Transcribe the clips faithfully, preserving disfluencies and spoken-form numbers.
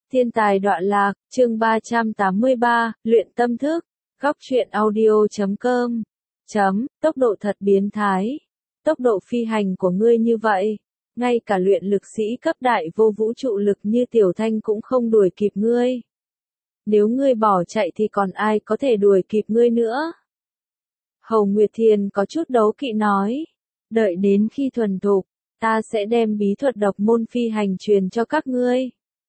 Thiên tài đọa lạc, chương ba trăm tám mươi ba, luyện tâm thức, góc truyện audio chấm com. Chấm, tốc độ thật biến thái. Tốc độ phi hành của ngươi như vậy, ngay cả luyện lực sĩ cấp đại vô vũ trụ lực như Tiểu Thanh cũng không đuổi kịp ngươi. Nếu ngươi bỏ chạy thì còn ai có thể đuổi kịp ngươi nữa? Hầu Nguyệt Thiền có chút đấu kỵ nói, đợi đến khi thuần thục, ta sẽ đem bí thuật độc môn phi hành truyền cho các ngươi.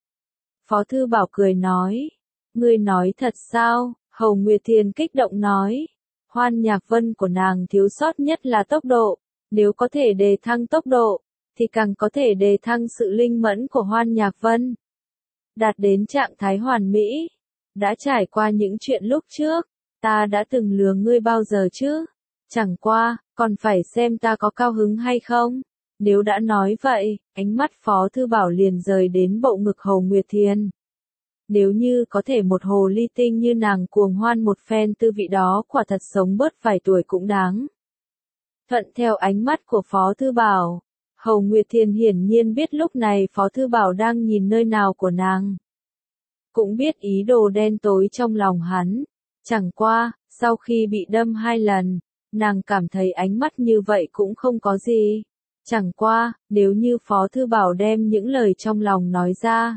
Phó Thư Bảo cười nói, ngươi nói thật sao? Hầu Nguyệt Thiền kích động nói, Hoan Nhạc Vân của nàng thiếu sót nhất là tốc độ, nếu có thể đề thăng tốc độ, thì càng có thể đề thăng sự linh mẫn của Hoan Nhạc Vân. Đạt đến trạng thái hoàn mỹ, đã trải qua những chuyện lúc trước, ta đã từng lừa ngươi bao giờ chứ? Chẳng qua, còn phải xem ta có cao hứng hay không? Nếu đã nói vậy, ánh mắt Phó Thư Bảo liền rời đến bộ ngực Hầu Nguyệt Thiền. Nếu như có thể một hồ ly tinh như nàng cuồng hoan một phen tư vị đó quả thật sống bớt vài tuổi cũng đáng. Thuận theo ánh mắt của Phó Thư Bảo, Hầu Nguyệt Thiền hiển nhiên biết lúc này Phó Thư Bảo đang nhìn nơi nào của nàng. Cũng biết ý đồ đen tối trong lòng hắn. Chẳng qua, sau khi bị đâm hai lần, nàng cảm thấy ánh mắt như vậy cũng không có gì. Chẳng qua, nếu như Phó Thư Bảo đem những lời trong lòng nói ra,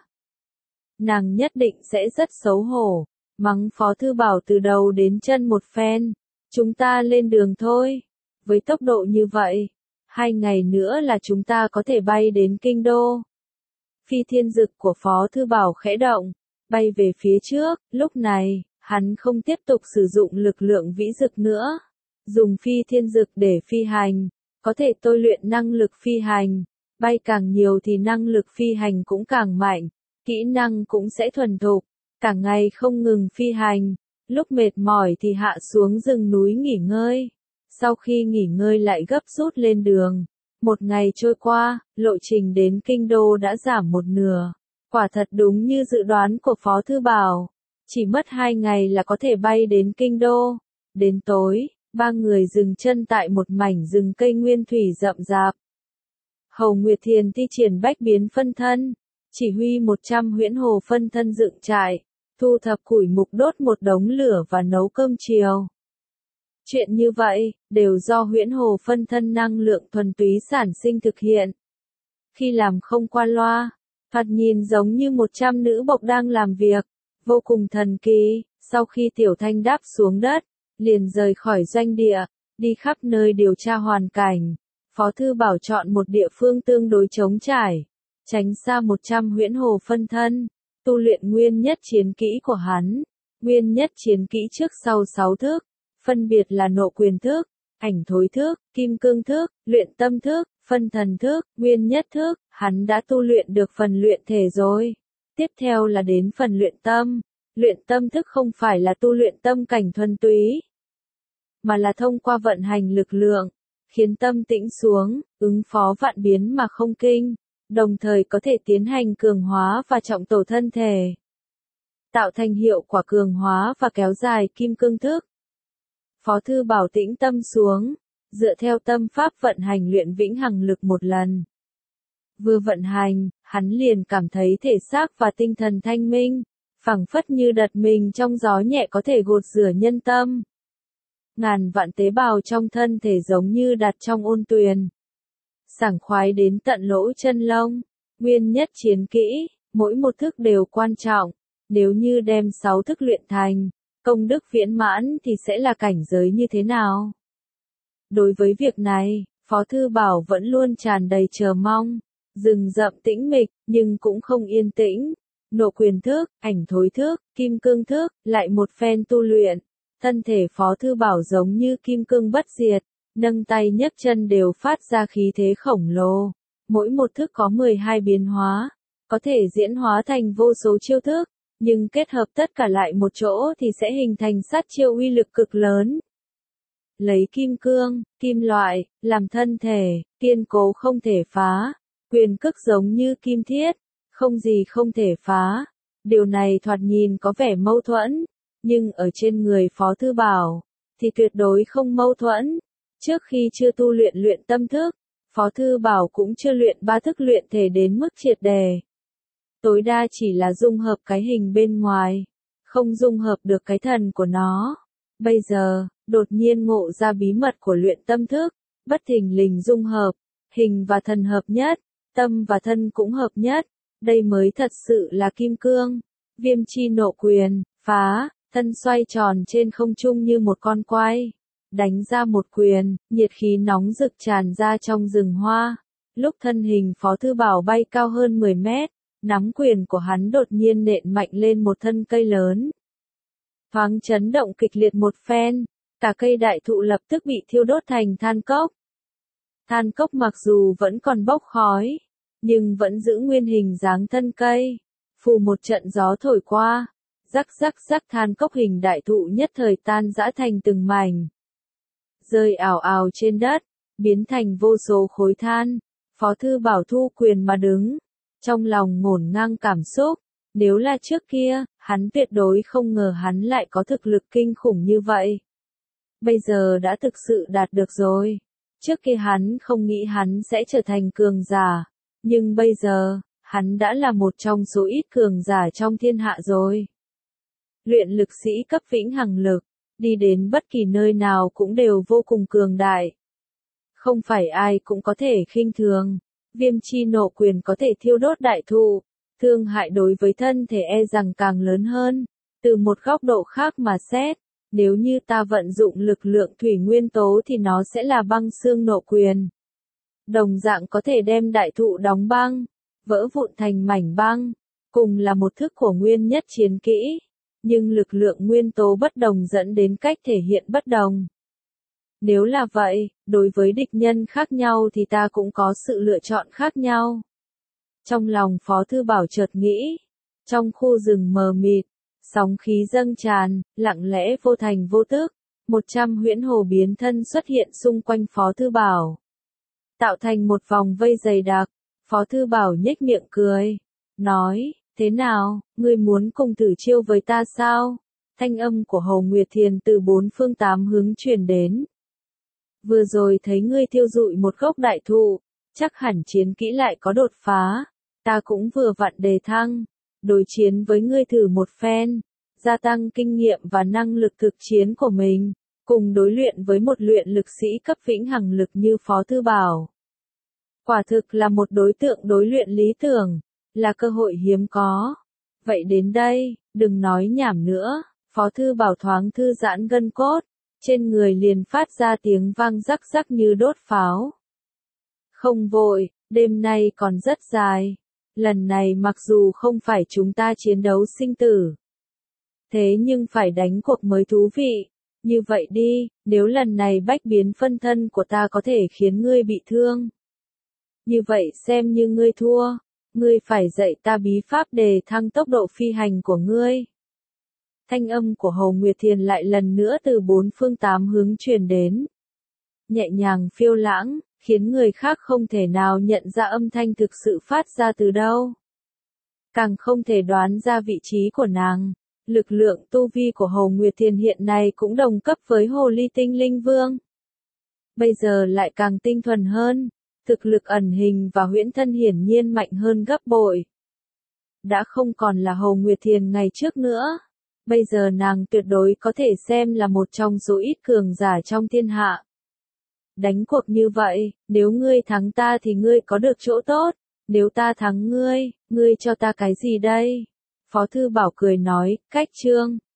nàng nhất định sẽ rất xấu hổ, mắng Phó Thư Bảo từ đầu đến chân một phen. Chúng ta lên đường thôi. Với tốc độ như vậy, hai ngày nữa là chúng ta có thể bay đến Kinh Đô. Phi thiên dực của Phó Thư Bảo khẽ động, bay về phía trước. Lúc này, hắn không tiếp tục sử dụng lực lượng vĩ dực nữa. Dùng phi thiên dực để phi hành, có thể tôi luyện năng lực phi hành. Bay càng nhiều thì năng lực phi hành cũng càng mạnh, kỹ năng cũng sẽ thuần thục. Cả ngày không ngừng phi hành, lúc mệt mỏi thì hạ xuống rừng núi nghỉ ngơi. Sau khi nghỉ ngơi lại gấp rút lên đường. Một ngày trôi qua, lộ trình đến Kinh Đô đã giảm một nửa. Quả thật đúng như dự đoán của Phó Thư Bảo. Chỉ mất hai ngày là có thể bay đến Kinh Đô. Đến tối, ba người dừng chân tại một mảnh rừng cây nguyên thủy rậm rạp. Hầu Nguyệt Thiền thi triển bách biến phân thân, chỉ huy một trăm huyễn hồ phân thân dựng trại, thu thập củi mục đốt một đống lửa và nấu cơm chiều. Chuyện như vậy, đều do huyễn hồ phân thân năng lượng thuần túy sản sinh thực hiện. Khi làm không qua loa, thoạt nhìn giống như một trăm nữ bộc đang làm việc, vô cùng thần kỳ. Sau khi Tiểu Thanh đáp xuống đất, liền rời khỏi doanh địa, đi khắp nơi điều tra hoàn cảnh. Phó Thư Bảo chọn một địa phương tương đối trống trải, tránh xa một trăm huyễn hồ phân thân, tu luyện nguyên nhất chiến kỹ của hắn. Nguyên nhất chiến kỹ trước sau sáu thức, phân biệt là nộ quyền thức, ảnh thối thức, kim cương thức, luyện tâm thức, phân thần thức, nguyên nhất thức. Hắn đã tu luyện được phần luyện thể rồi. Tiếp theo là đến phần luyện tâm. Luyện tâm thức không phải là tu luyện tâm cảnh thuần túy, mà là thông qua vận hành lực lượng, khiến tâm tĩnh xuống, ứng phó vạn biến mà không kinh, đồng thời có thể tiến hành cường hóa và trọng tổ thân thể, tạo thành hiệu quả cường hóa và kéo dài kim cương thức. Phó Thư Bảo tĩnh tâm xuống, dựa theo tâm pháp vận hành luyện vĩnh hằng lực một lần. Vừa vận hành, hắn liền cảm thấy thể xác và tinh thần thanh minh, phảng phất như đặt mình trong gió nhẹ có thể gột rửa nhân tâm. Ngàn vạn tế bào trong thân thể giống như đặt trong ôn tuyền, sảng khoái đến tận lỗ chân lông. Nguyên nhất chiến kỹ, mỗi một thức đều quan trọng. Nếu như đem sáu thức luyện thành, công đức viễn mãn thì sẽ là cảnh giới như thế nào? Đối với việc này, Phó Thư Bảo vẫn luôn tràn đầy chờ mong. Rừng rậm tĩnh mịch, nhưng cũng không yên tĩnh. Nộ quyền thức, ảnh thối thức, kim cương thức, lại một phen tu luyện. Thân thể Phó Thư Bảo giống như kim cương bất diệt, nâng tay nhấc chân đều phát ra khí thế khổng lồ. Mỗi một thức có mười hai biến hóa, có thể diễn hóa thành vô số chiêu thức, nhưng kết hợp tất cả lại một chỗ thì sẽ hình thành sát chiêu uy lực cực lớn. Lấy kim cương, kim loại, làm thân thể, kiên cố không thể phá, quyền cước giống như kim thiết, không gì không thể phá. Điều này thoạt nhìn có vẻ mâu thuẫn, nhưng ở trên người Phó Thư Bảo, thì tuyệt đối không mâu thuẫn. Trước khi chưa tu luyện luyện tâm thức, Phó Thư Bảo cũng chưa luyện ba thức luyện thể đến mức triệt đề. tối đa chỉ là dung hợp cái hình bên ngoài, không dung hợp được cái thần của nó. Bây giờ, đột nhiên ngộ ra bí mật của luyện tâm thức, bất thình lình dung hợp, hình và thần hợp nhất, tâm và thân cũng hợp nhất, đây mới thật sự là kim cương. Viêm chi nộ quyền, phá, thân xoay tròn trên không trung như một con quay, đánh ra một quyền, nhiệt khí nóng rực tràn ra trong rừng hoa. Lúc thân hình Phó Thư Bảo bay cao hơn mười mét, nắm quyền của hắn đột nhiên nện mạnh lên một thân cây lớn. Thoáng chấn động kịch liệt một phen, cả cây đại thụ lập tức bị thiêu đốt thành than cốc. Than cốc mặc dù vẫn còn bốc khói, nhưng vẫn giữ nguyên hình dáng thân cây. Phù một trận gió thổi qua, rắc rắc rắc than cốc hình đại thụ nhất thời tan rã thành từng mảnh. Rơi ảo ảo trên đất, biến thành vô số khối than. Phó Thư Bảo thu quyền mà đứng, trong lòng ngổn ngang cảm xúc. Nếu là trước kia, hắn tuyệt đối không ngờ hắn lại có thực lực kinh khủng như vậy. Bây giờ đã thực sự đạt được rồi. Trước kia hắn không nghĩ hắn sẽ trở thành cường giả, nhưng bây giờ, hắn đã là một trong số ít cường giả trong thiên hạ rồi. Luyện lực sĩ cấp vĩnh hằng lực, đi đến bất kỳ nơi nào cũng đều vô cùng cường đại. Không phải ai cũng có thể khinh thường, viêm chi nộ quyền có thể thiêu đốt đại thụ, thương hại đối với thân thể e rằng càng lớn hơn. Từ một góc độ khác mà xét, nếu như ta vận dụng lực lượng thủy nguyên tố thì nó sẽ là băng xương nộ quyền. Đồng dạng có thể đem đại thụ đóng băng, vỡ vụn thành mảnh băng, cùng là một thức của nguyên nhất chiến kỹ, nhưng lực lượng nguyên tố bất đồng dẫn đến cách thể hiện bất đồng. Nếu là vậy, đối với địch nhân khác nhau thì ta cũng có sự lựa chọn khác nhau. Trong lòng Phó Thư Bảo chợt nghĩ, trong khu rừng mờ mịt, sóng khí dâng tràn, lặng lẽ vô thành vô tức, một trăm huyễn hồ biến thân xuất hiện xung quanh Phó Thư Bảo. Tạo thành một vòng vây dày đặc, Phó Thư Bảo nhếch miệng cười, nói, thế nào, ngươi muốn cùng thử chiêu với ta sao? Thanh âm của Hồ Nguyệt Thiền từ bốn phương tám hướng truyền đến. Vừa rồi thấy ngươi thiêu rụi một gốc đại thụ, chắc hẳn chiến kỹ lại có đột phá, ta cũng vừa vặn đề thăng, đối chiến với ngươi thử một phen, gia tăng kinh nghiệm và năng lực thực chiến của mình, cùng đối luyện với một luyện lực sĩ cấp vĩnh hằng lực như Phó Thư Bảo. Quả thực là một đối tượng đối luyện lý tưởng, là cơ hội hiếm có. Vậy đến đây, đừng nói nhảm nữa, Phó Thư Bảo thoáng thư giãn gân cốt, trên người liền phát ra tiếng vang rắc rắc như đốt pháo. Không vội, đêm nay còn rất dài, lần này mặc dù không phải chúng ta chiến đấu sinh tử, thế nhưng phải đánh cuộc mới thú vị. Như vậy đi, nếu lần này bách biến phân thân của ta có thể khiến ngươi bị thương, như vậy xem như ngươi thua, ngươi phải dạy ta bí pháp để thăng tốc độ phi hành của ngươi. Thanh âm của Hồ Nguyệt Thiền lại lần nữa từ bốn phương tám hướng truyền đến. Nhẹ nhàng phiêu lãng, khiến người khác không thể nào nhận ra âm thanh thực sự phát ra từ đâu. Càng không thể đoán ra vị trí của nàng. Lực lượng tu vi của Hồ Nguyệt Thiền hiện nay cũng đồng cấp với Hồ Ly Tinh Linh Vương. Bây giờ lại càng tinh thuần hơn, thực lực ẩn hình và huyễn thân hiển nhiên mạnh hơn gấp bội. Đã không còn là Hồ Nguyệt Thiền ngày trước nữa. Bây giờ nàng tuyệt đối có thể xem là một trong số ít cường giả trong thiên hạ. Đánh cuộc như vậy, nếu ngươi thắng ta thì ngươi có được chỗ tốt, nếu ta thắng ngươi, ngươi cho ta cái gì đây? Phó Thư Bảo cười nói, cách chương.